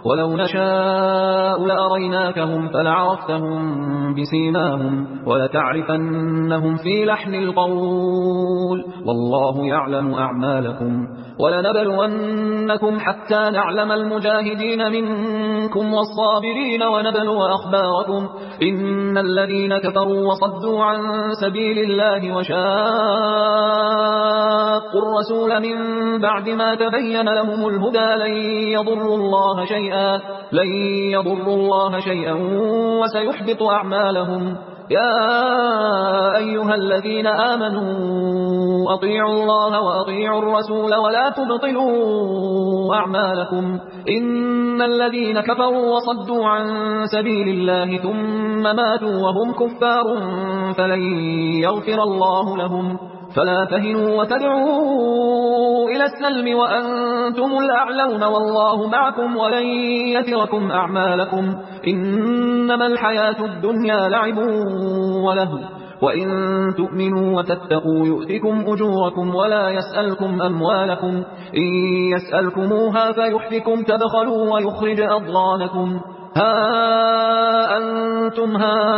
ولو نشاء لأريناكهم فلعرفتهم بسيماهم ولتعرفنهم في لحن القول والله يعلم أعمالكم ولنبلونكم حتى نعلم المجاهدين منكم والصابرين ونبلو أخباركم إن الذين كفروا وصدوا عن سبيل الله وشاقوا الرسول من بعد ما تبين لهم الهدى لن يضروا الله شيئا وسيحبط أعمالهم يا أيها الذين آمنوا أطيعوا الله وأطيعوا الرسول ولا تبطلوا أعمالكم إن الذين كفروا وصدوا عن سبيل الله ثم ماتوا وهم كفار فلن يغفر الله لهم فلا تهنوا وتدعوا إلى السلم وأنتم الأعلون والله معكم ولن يتركم أعمالكم إنما الحياة الدنيا لعب ولهو وإن تؤمنوا وتتقوا يؤتكم أجوركم ولا يسألكم أموالكم إن يسألكموها فيحفكم تبخلوا ويخرج أضغانكم ها أنتم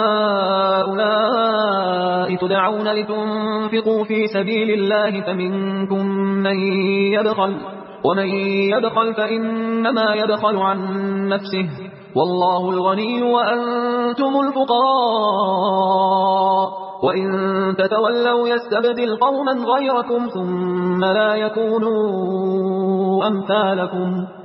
هؤلاء تدعون لتنفقوا في سبيل الله فمنكم من يبخل ومن يبخل فإنما يبخل عن نفسه والله الغني وأنتم الفقراء وإن تتولوا يستبدل قوما غيركم ثم لا يكونوا أمثالكم